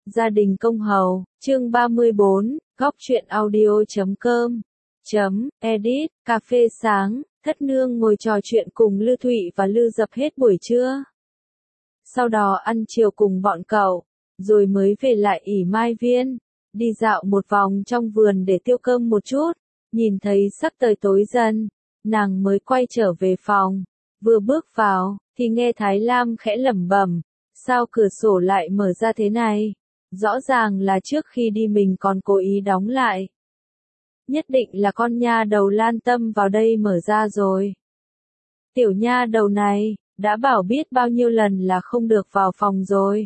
Gia đình công hầu, chương 34, góc truyện audio.com. Edit, cà phê sáng, Thất Nương ngồi trò chuyện cùng Lư Thụy và Lư Dập hết buổi trưa. Sau đó ăn chiều cùng bọn cậu, rồi mới về lại ỉ Mai Viên, đi dạo một vòng trong vườn để tiêu cơm một chút, nhìn thấy sắc trời tối dần, nàng mới quay trở về phòng. Vừa bước vào, thì nghe Thái Lam khẽ lẩm bẩm, sao cửa sổ lại mở ra thế này? Rõ ràng là trước khi đi mình còn cố ý đóng lại. Nhất định là con nha đầu Lan Tâm vào đây mở ra rồi. Tiểu nha đầu này, đã bảo biết bao nhiêu lần là không được vào phòng rồi.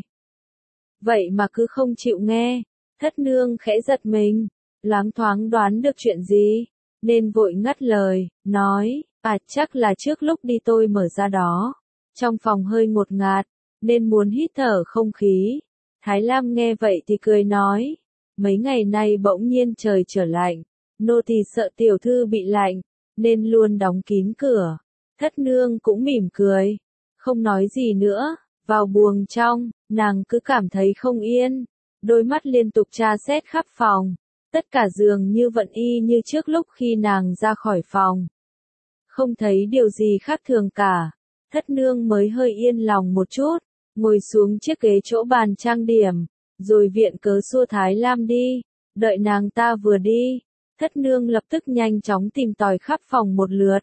Vậy mà cứ không chịu nghe. Thất Nương khẽ giật mình, loáng thoáng đoán được chuyện gì, nên vội ngắt lời, nói, chắc là trước lúc đi tôi mở ra đó. Trong phòng hơi ngột ngạt, nên muốn hít thở không khí. Thái Lam nghe vậy thì cười nói, mấy ngày nay bỗng nhiên trời trở lạnh, nô tỳ sợ tiểu thư bị lạnh, nên luôn đóng kín cửa. Thất Nương cũng mỉm cười, không nói gì nữa, vào buồng trong, nàng cứ cảm thấy không yên, đôi mắt liên tục tra xét khắp phòng, tất cả giường như vẫn y như trước lúc khi nàng ra khỏi phòng. Không thấy điều gì khác thường cả, Thất Nương mới hơi yên lòng một chút, ngồi xuống chiếc ghế chỗ bàn trang điểm, rồi viện cớ xua Thái Lam đi, đợi nàng ta vừa đi, Thất Nương lập tức nhanh chóng tìm tòi khắp phòng một lượt.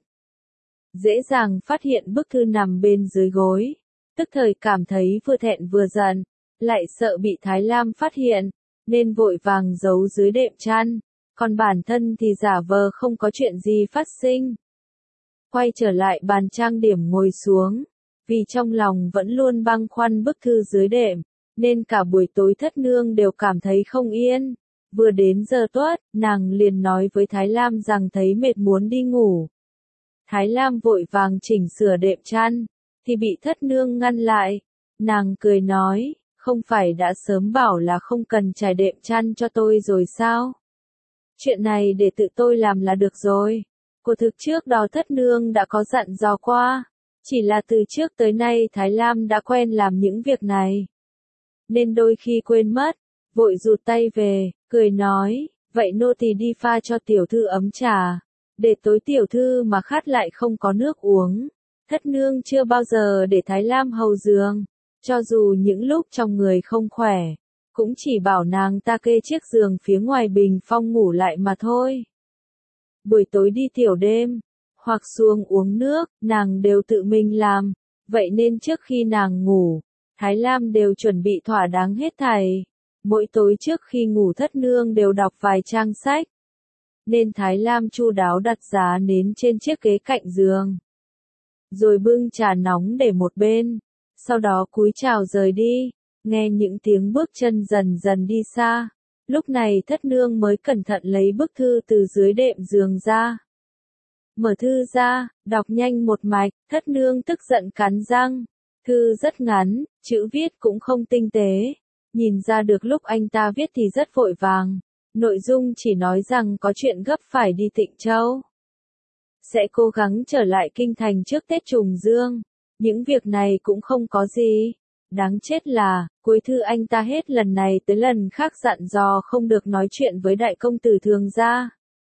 Dễ dàng phát hiện bức thư nằm bên dưới gối, tức thời cảm thấy vừa thẹn vừa giận, lại sợ bị Thái Lam phát hiện, nên vội vàng giấu dưới đệm chăn, còn bản thân thì giả vờ không có chuyện gì phát sinh. Quay trở lại bàn trang điểm ngồi xuống, vì trong lòng vẫn luôn băn khoăn bức thư dưới đệm, nên cả buổi tối Thất Nương đều cảm thấy không yên. Vừa đến giờ tuất, nàng liền nói với Thái Lam rằng thấy mệt muốn đi ngủ. Thái Lam vội vàng chỉnh sửa đệm chăn, thì bị Thất Nương ngăn lại. Nàng cười nói, không phải đã sớm bảo là không cần trải đệm chăn cho tôi rồi sao? Chuyện này để tự tôi làm là được rồi. Của thực trước đó Thất Nương đã có dặn dò qua, chỉ là từ trước tới nay Thái Lam đã quen làm những việc này, nên đôi khi quên mất, vội rụt tay về, cười nói, vậy nô tỳ đi pha cho tiểu thư ấm trà, để tối tiểu thư mà khát lại không có nước uống. Thất Nương chưa bao giờ để Thái Lam hầu giường, cho dù những lúc trong người không khỏe, cũng chỉ bảo nàng ta kê chiếc giường phía ngoài bình phong ngủ lại mà thôi. Buổi tối đi tiểu đêm, hoặc xuống uống nước, nàng đều tự mình làm, vậy nên trước khi nàng ngủ, Thái Lam đều chuẩn bị thỏa đáng hết thảy. Mỗi tối trước khi ngủ Thất Nương đều đọc vài trang sách, nên Thái Lam chu đáo đặt giá nến trên chiếc ghế cạnh giường, rồi bưng trà nóng để một bên, sau đó cúi chào rời đi, nghe những tiếng bước chân dần dần đi xa. Lúc này Thất Nương mới cẩn thận lấy bức thư từ dưới đệm giường ra. Mở thư ra, đọc nhanh một mạch, Thất Nương tức giận cắn răng. Thư rất ngắn, chữ viết cũng không tinh tế. Nhìn ra được lúc anh ta viết thì rất vội vàng. Nội dung chỉ nói rằng có chuyện gấp phải đi Tịnh Châu. Sẽ cố gắng trở lại kinh thành trước Tết Trùng Dương. Những việc này cũng không có gì. Đáng chết là, cuối thư anh ta hết lần này tới lần khác dặn dò không được nói chuyện với đại công tử Thường gia.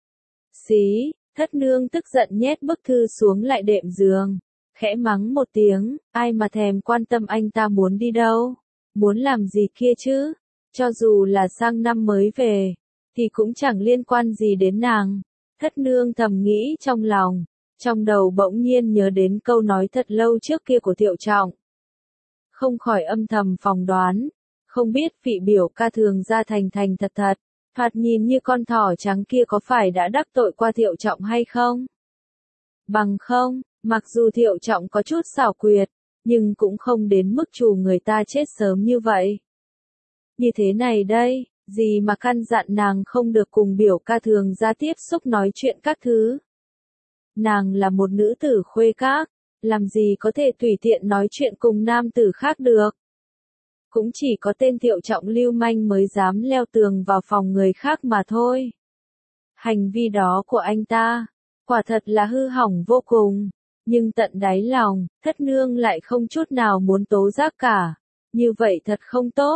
Xí, Thất Nương tức giận nhét bức thư xuống lại đệm giường, khẽ mắng một tiếng, ai mà thèm quan tâm anh ta muốn đi đâu, muốn làm gì kia chứ, cho dù là sang năm mới về, thì cũng chẳng liên quan gì đến nàng. Thất Nương thầm nghĩ trong lòng, trong đầu bỗng nhiên nhớ đến câu nói thật lâu trước kia của Thiệu Trọng. Không khỏi âm thầm phỏng đoán, không biết vị biểu ca Thường gia thành thành thật thật, thoạt nhìn như con thỏ trắng kia có phải đã đắc tội qua Thiệu Trọng hay không? Bằng không, mặc dù Thiệu Trọng có chút xảo quyệt, nhưng cũng không đến mức trù người ta chết sớm như vậy. Như thế này đây, gì mà căn dặn nàng không được cùng biểu ca Thường gia tiếp xúc nói chuyện các thứ. Nàng là một nữ tử khuê các, làm gì có thể tùy tiện nói chuyện cùng nam tử khác được. Cũng chỉ có tên Thiệu Trọng lưu manh mới dám leo tường vào phòng người khác mà thôi. Hành vi đó của anh ta, quả thật là hư hỏng vô cùng, nhưng tận đáy lòng, Thất Nương lại không chút nào muốn tố giác cả. Như vậy thật không tốt.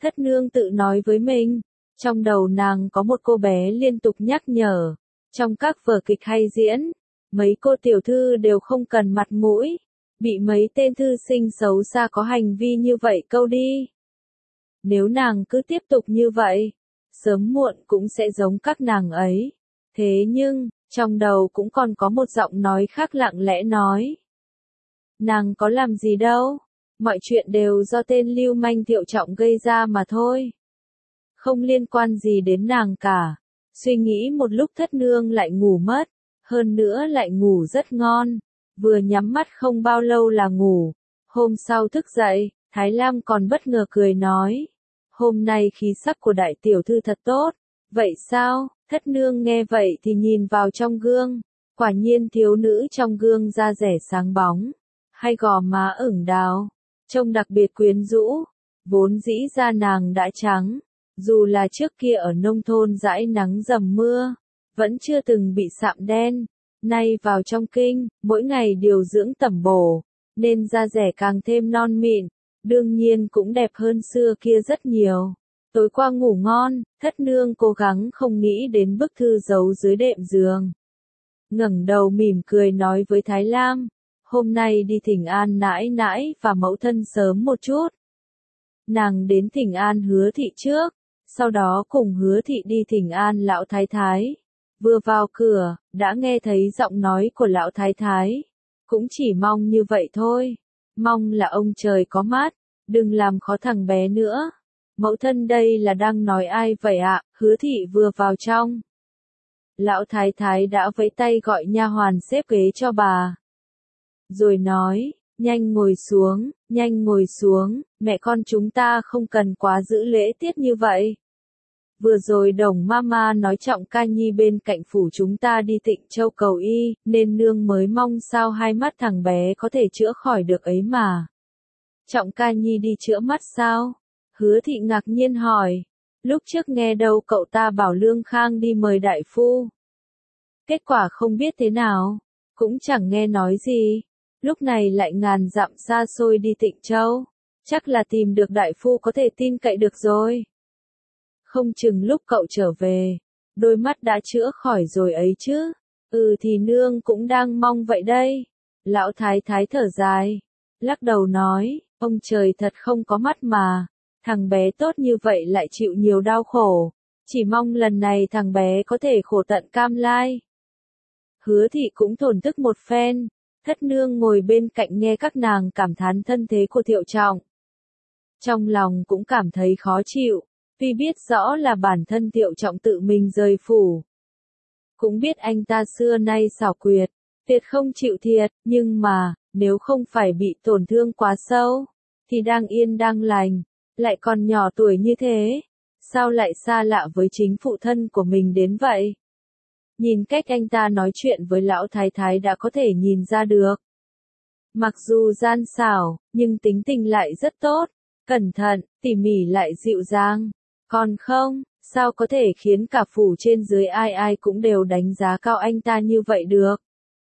Thất nương tự nói với mình. Trong đầu nàng có một cô bé liên tục nhắc nhở. Trong các vở kịch hay diễn, mấy cô tiểu thư đều không cần mặt mũi. Bị mấy tên thư sinh xấu xa có hành vi như vậy câu đi. Nếu nàng cứ tiếp tục như vậy, sớm muộn cũng sẽ giống các nàng ấy. Thế nhưng, trong đầu cũng còn có một giọng nói khác lặng lẽ nói. Nàng có làm gì đâu, mọi chuyện đều do tên lưu manh Thiệu Trọng gây ra mà thôi. Không liên quan gì đến nàng cả. Suy nghĩ một lúc thất nương lại ngủ mất, hơn nữa lại ngủ rất ngon. Vừa nhắm mắt không bao lâu là ngủ. Hôm sau thức dậy, Thái Lam còn bất ngờ cười nói. Hôm nay khí sắc của đại tiểu thư thật tốt. Vậy sao? Thất nương nghe vậy thì nhìn vào trong gương. Quả nhiên thiếu nữ trong gương da dẻ sáng bóng. Hay gò má ửng đào. Trông đặc biệt quyến rũ. Vốn dĩ da nàng đã trắng. Dù là trước kia ở nông thôn dãi nắng dầm mưa. Vẫn chưa từng bị sạm đen. Nay vào trong kinh, mỗi ngày điều dưỡng tẩm bổ. Nên da dẻ càng thêm non mịn. Đương nhiên cũng đẹp hơn xưa kia rất nhiều. Tối qua ngủ ngon, thất nương cố gắng không nghĩ đến bức thư giấu dưới đệm giường. Ngẩng đầu mỉm cười nói với Thái Lam, hôm nay đi thỉnh an nãi nãi và mẫu thân sớm một chút. Nàng đến thỉnh an Hứa thị trước, sau đó cùng Hứa thị đi thỉnh an lão thái thái. Vừa vào cửa, đã nghe thấy giọng nói của lão thái thái. Cũng chỉ mong như vậy thôi. Mong là ông trời có mắt, đừng làm khó thằng bé nữa. Mẫu thân đây là đang nói ai vậy ạ? Hứa thị vừa vào trong. Lão thái thái đã vẫy tay gọi nha hoàn xếp ghế cho bà. Rồi nói, nhanh ngồi xuống, mẹ con chúng ta không cần quá giữ lễ tiết như vậy. Vừa rồi Đồng Mama nói Trọng Ca Nhi bên cạnh phủ chúng ta đi Tịnh Châu cầu y, nên nương mới mong sao hai mắt thằng bé có thể chữa khỏi được ấy mà. Trọng Ca Nhi đi chữa mắt sao? Hứa thị ngạc nhiên hỏi. Lúc trước nghe đâu cậu ta bảo Lương Khang đi mời đại phu. Kết quả không biết thế nào, cũng chẳng nghe nói gì. Lúc này lại ngàn dặm xa xôi đi Tịnh Châu. Chắc là tìm được đại phu có thể tin cậy được rồi. Không chừng lúc cậu trở về, đôi mắt đã chữa khỏi rồi ấy chứ. Thì nương cũng đang mong vậy đây. Lão thái thái thở dài, lắc đầu nói, ông trời thật không có mắt mà. Thằng bé tốt như vậy lại chịu nhiều đau khổ. Chỉ mong lần này thằng bé có thể khổ tận cam lai. Hứa thị cũng thổn thức một phen. Thất nương ngồi bên cạnh nghe các nàng cảm thán thân thế của Thiệu Trọng. Trong lòng cũng cảm thấy khó chịu. Vì biết rõ là bản thân Thiệu Trọng tự mình rời phủ. Cũng biết anh ta xưa nay xảo quyệt, tuyệt không chịu thiệt, nhưng mà, nếu không phải bị tổn thương quá sâu, thì đang yên đang lành, lại còn nhỏ tuổi như thế, sao lại xa lạ với chính phụ thân của mình đến vậy? Nhìn cách anh ta nói chuyện với lão thái thái đã có thể nhìn ra được. Mặc dù gian xảo, nhưng tính tình lại rất tốt, cẩn thận, tỉ mỉ lại dịu dàng. Còn không, sao có thể khiến cả phủ trên dưới ai ai cũng đều đánh giá cao anh ta như vậy được.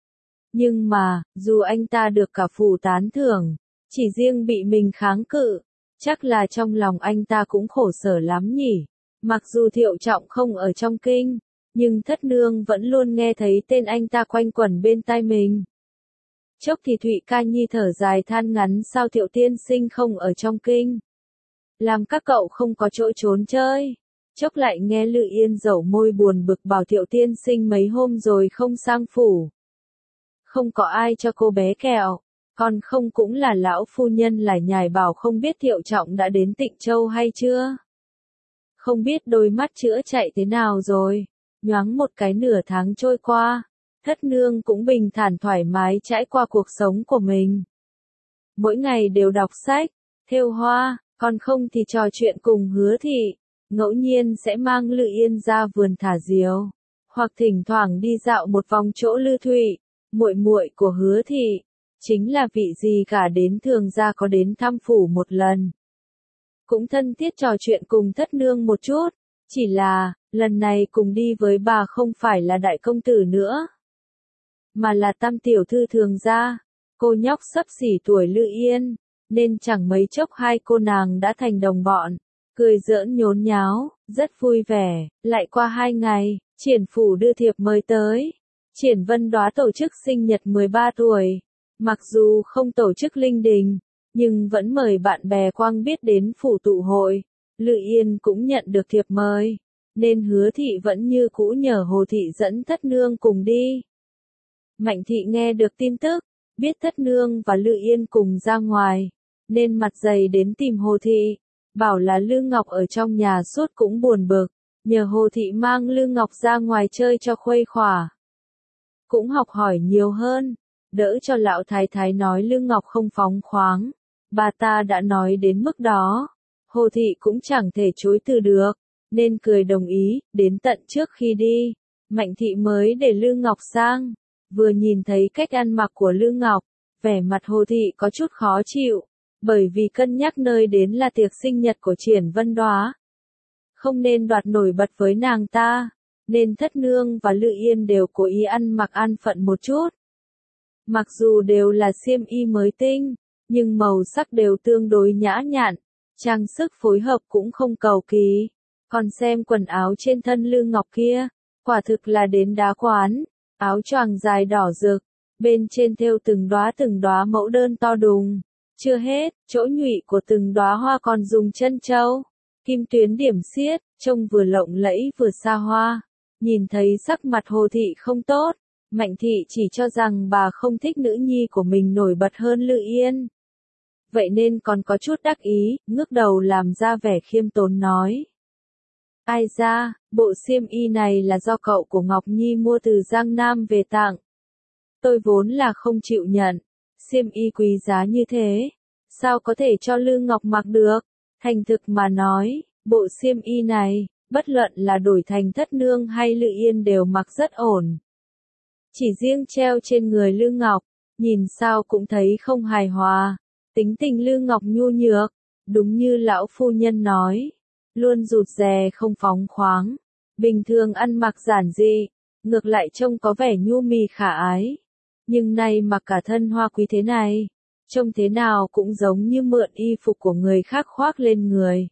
Nhưng mà, dù anh ta được cả phủ tán thưởng, chỉ riêng bị mình kháng cự, chắc là trong lòng anh ta cũng khổ sở lắm nhỉ. Mặc dù Thiệu Trọng không ở trong kinh, nhưng thất nương vẫn luôn nghe thấy tên anh ta quanh quẩn bên tai mình. Chốc thì Thụy Ca Nhi thở dài than ngắn sao Thiệu tiên sinh không ở trong kinh. Làm các cậu không có chỗ trốn chơi. Chốc lại nghe Lự Yên dẩu môi buồn bực bảo Thiệu tiên sinh mấy hôm rồi không sang phủ. Không có ai cho cô bé kẹo. Còn không cũng là lão phu nhân lải nhải bảo không biết Thiệu Trọng đã đến Tịnh Châu hay chưa. Không biết đôi mắt chữa chạy thế nào rồi. Nhoáng một cái nửa tháng trôi qua. Thất nương cũng bình thản thoải mái trải qua cuộc sống của mình. Mỗi ngày đều đọc sách, thêu hoa. Còn không thì trò chuyện cùng Hứa thị, ngẫu nhiên sẽ mang Lự Yên ra vườn thả diều, hoặc thỉnh thoảng đi dạo một vòng chỗ Lư Thụy, muội muội của Hứa thị, chính là vị gì cả đến thường gia có đến thăm phủ một lần. Cũng thân thiết trò chuyện cùng thất nương một chút, chỉ là, lần này cùng đi với bà không phải là đại công tử nữa, mà là tam tiểu thư thường gia, cô nhóc xấp xỉ tuổi Lự Yên. Nên chẳng mấy chốc hai cô nàng đã thành đồng bọn. cười giỡn nhốn nháo, rất vui vẻ. Lại qua 2 ngày, Triển phủ đưa thiệp mời tới. Triển Vân Đoá tổ chức sinh nhật 13 tuổi. Mặc dù không tổ chức linh đình, nhưng vẫn mời bạn bè quang biết đến phủ tụ hội. Lự Yên cũng nhận được thiệp mời, nên Hứa thị vẫn như cũ nhờ Hồ thị dẫn Thất nương cùng đi. Mạnh thị nghe được tin tức, biết Thất nương và Lự Yên cùng ra ngoài, nên mặt dày đến tìm Hồ thị, bảo là Lư Ngọc ở trong nhà suốt cũng buồn bực, nhờ Hồ thị mang Lư Ngọc ra ngoài chơi cho khuây khỏa. Cũng học hỏi nhiều hơn, đỡ cho lão thái thái nói Lư Ngọc không phóng khoáng, bà ta đã nói đến mức đó, Hồ thị cũng chẳng thể chối từ được, nên cười đồng ý. Đến tận trước khi đi, Mạnh thị mới để Lư Ngọc sang, vừa nhìn thấy cách ăn mặc của Lư Ngọc, vẻ mặt Hồ thị có chút khó chịu, bởi vì cân nhắc nơi đến là tiệc sinh nhật của Triển Vân Đoá, không nên đoạt nổi bật với nàng ta, nên Thất nương và Lự Yên đều cố ý ăn mặc an phận một chút. Mặc dù đều là xiêm y mới tinh, nhưng màu sắc đều tương đối nhã nhặn, trang sức phối hợp cũng không cầu kỳ. Còn xem quần áo trên thân Lư Ngọc kia, quả thực là đến đá quán, áo choàng dài đỏ rực, bên trên thêu từng đóa mẫu đơn to đùng. Chưa hết, chỗ nhụy của từng đóa hoa còn dùng chân châu, kim tuyến điểm xiết, trông vừa lộng lẫy vừa xa hoa. Nhìn thấy sắc mặt Hồ thị không tốt, Mạnh thị chỉ cho rằng bà không thích nữ nhi của mình nổi bật hơn Lự Yên. Vậy nên còn có chút đắc ý, ngước đầu làm ra vẻ khiêm tốn nói. Ai ra, bộ xiêm y này là do cậu của Ngọc Nhi mua từ Giang Nam về tặng. Tôi vốn là không chịu nhận, xiêm y quý giá như thế, sao có thể cho Lư Ngọc mặc được? Thành thực mà nói, bộ xiêm y này, bất luận là đổi thành Thất nương hay Lự Yên đều mặc rất ổn. Chỉ riêng treo trên người Lư Ngọc, nhìn sao cũng thấy không hài hòa. Tính tình Lư Ngọc nhu nhược, đúng như lão phu nhân nói, luôn rụt rè không phóng khoáng, bình thường ăn mặc giản dị, ngược lại trông có vẻ nhu mì khả ái. Nhưng nay mặc cả thân hoa quý thế này, trông thế nào cũng giống như mượn y phục của người khác khoác lên người.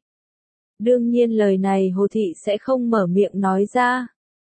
Đương nhiên lời này Hồ thị sẽ không mở miệng nói ra.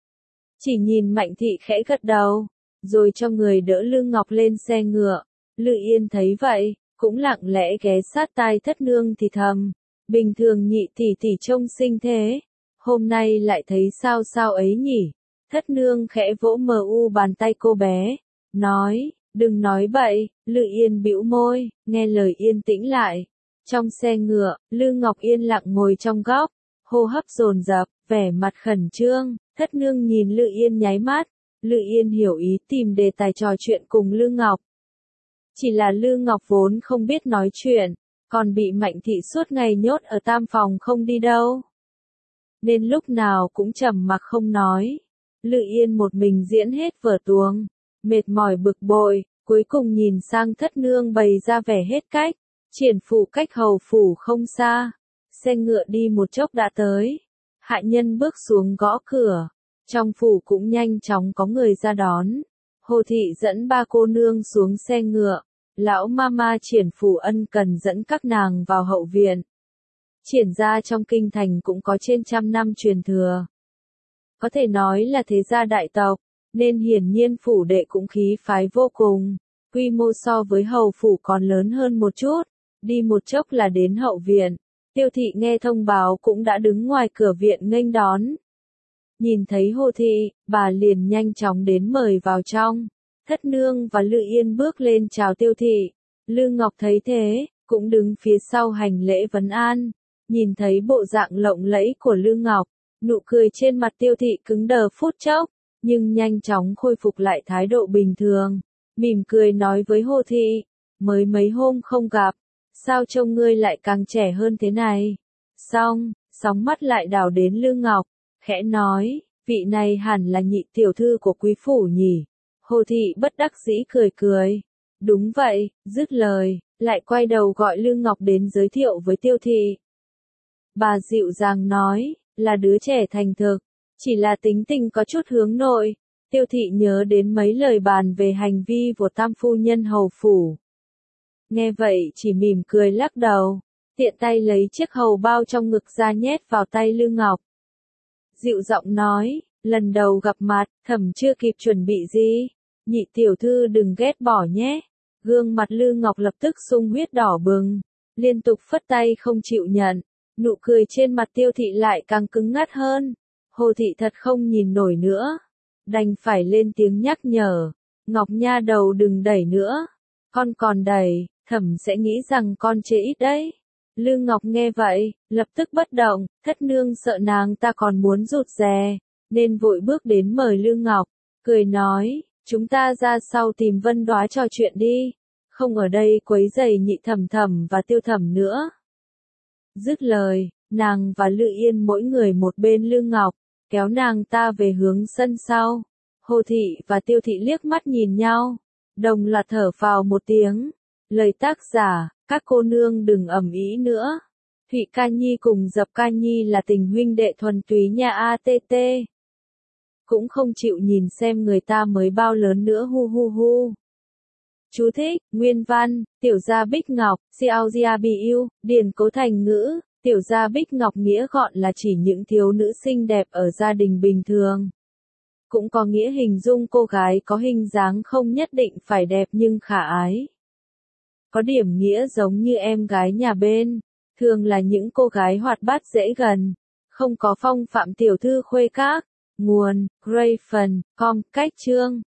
Chỉ nhìn Mạnh thị khẽ gật đầu, rồi cho người đỡ Lư Ngọc lên xe ngựa. Lự Yên thấy vậy, cũng lặng lẽ ghé sát tai Thất nương thì thầm, bình thường nhị tỷ tỷ trông xinh thế, hôm nay lại thấy sao sao ấy nhỉ. Thất nương khẽ vỗ mờ u bàn tay cô bé, nói, đừng nói bậy. Lự Yên bĩu môi, nghe lời yên tĩnh lại. Trong xe ngựa, Lư Ngọc yên lặng ngồi trong góc, hô hấp dồn dập, vẻ mặt khẩn trương. Thất nương nhìn Lự Yên nháy mắt, Lự Yên hiểu ý tìm đề tài trò chuyện cùng Lư Ngọc. Chỉ là Lư Ngọc vốn không biết nói chuyện, còn bị Mạnh thị suốt ngày nhốt ở tam phòng không đi đâu, nên lúc nào cũng trầm mặc không nói. Lự Yên một mình diễn hết vở tuồng, mệt mỏi bực bội, cuối cùng nhìn sang Thất nương bày ra vẻ hết cách. Triển phủ cách hầu phủ không xa, xe ngựa đi một chốc đã tới. Hạ nhân bước xuống gõ cửa, trong phủ cũng nhanh chóng có người ra đón. Hồ thị dẫn ba cô nương xuống xe ngựa, lão mama Triển phủ ân cần dẫn các nàng vào hậu viện. Triển gia trong kinh thành cũng có trên 100 năm truyền thừa, có thể nói là thế gia đại tộc, nên hiển nhiên phủ đệ cũng khí phái vô cùng. Quy mô so với hầu phủ còn lớn hơn một chút, đi một chốc là đến hậu viện. Tiêu thị nghe thông báo cũng đã đứng ngoài cửa viện nghênh đón. Nhìn thấy Hồ thị, bà liền nhanh chóng đến mời vào trong. Thất nương và Lự Yên bước lên chào Tiêu thị. Lư Ngọc thấy thế, cũng đứng phía sau hành lễ vấn an. Nhìn thấy bộ dạng lộng lẫy của Lư Ngọc, nụ cười trên mặt Tiêu thị cứng đờ phút chốc, nhưng nhanh chóng khôi phục lại thái độ bình thường. Mỉm cười nói với Hồ thị, mới mấy hôm không gặp, sao trông ngươi lại càng trẻ hơn thế này? Xong, sóng mắt lại đảo đến Lư Ngọc, khẽ nói, vị này hẳn là nhị tiểu thư của quý phủ nhỉ? Hồ thị bất đắc dĩ cười cười. Đúng vậy, dứt lời, lại quay đầu gọi Lư Ngọc đến giới thiệu với Tiêu thị. Bà dịu dàng nói, là đứa trẻ thành thực, chỉ là tính tình có chút hướng nội. Tiêu thị nhớ đến mấy lời bàn về hành vi của tam phu nhân hầu phủ. Nghe vậy chỉ mỉm cười lắc đầu. tiện tay lấy chiếc hầu bao trong ngực ra nhét vào tay Lư Ngọc. Dịu giọng nói, lần đầu gặp mặt, Thẩm chưa kịp chuẩn bị gì. Nhị tiểu thư đừng ghét bỏ nhé. Gương mặt Lư Ngọc lập tức sung huyết đỏ bừng, liên tục phất tay không chịu nhận. Nụ cười trên mặt Tiêu thị lại càng cứng ngắt hơn. Hồ thị thật không nhìn nổi nữa, đành phải lên tiếng nhắc nhở. Ngọc nha đầu đừng đẩy nữa. Con còn đẩy, Thẩm sẽ nghĩ rằng con chê ít đấy. Lư Ngọc nghe vậy, lập tức bất động, thất nương sợ nàng ta còn muốn rụt rè, nên vội bước đến mời Lư Ngọc, cười nói, chúng ta ra sau tìm Vân Đoá trò chuyện đi, không ở đây quấy rầy nhị thẩm thẩm và Tiêu thẩm nữa. Dứt lời, nàng và Lư Yên mỗi người một bên Lư Ngọc, kéo nàng ta về hướng sân sau. Hồ thị và Tiêu thị liếc mắt nhìn nhau, đồng loạt thở phào một tiếng. Lời tác giả, các cô nương đừng ầm ĩ nữa. Thụy Ca Nhi cùng Dập Ca Nhi là tình huynh đệ thuần túy nhà ATT. Cũng không chịu nhìn xem người ta mới bao lớn nữa hu hu hu. Chú thích, nguyên văn, tiểu gia Bích Ngọc, Xiaojiabiu, điển cố thành ngữ, tiểu gia Bích Ngọc nghĩa gọn là chỉ những thiếu nữ xinh đẹp ở gia đình bình thường. Cũng có nghĩa hình dung cô gái có hình dáng không nhất định phải đẹp nhưng khả ái. Có điểm nghĩa giống như em gái nhà bên, thường là những cô gái hoạt bát dễ gần, không có phong phạm tiểu thư khuê các. Nguồn, Grayson, com, cách chương.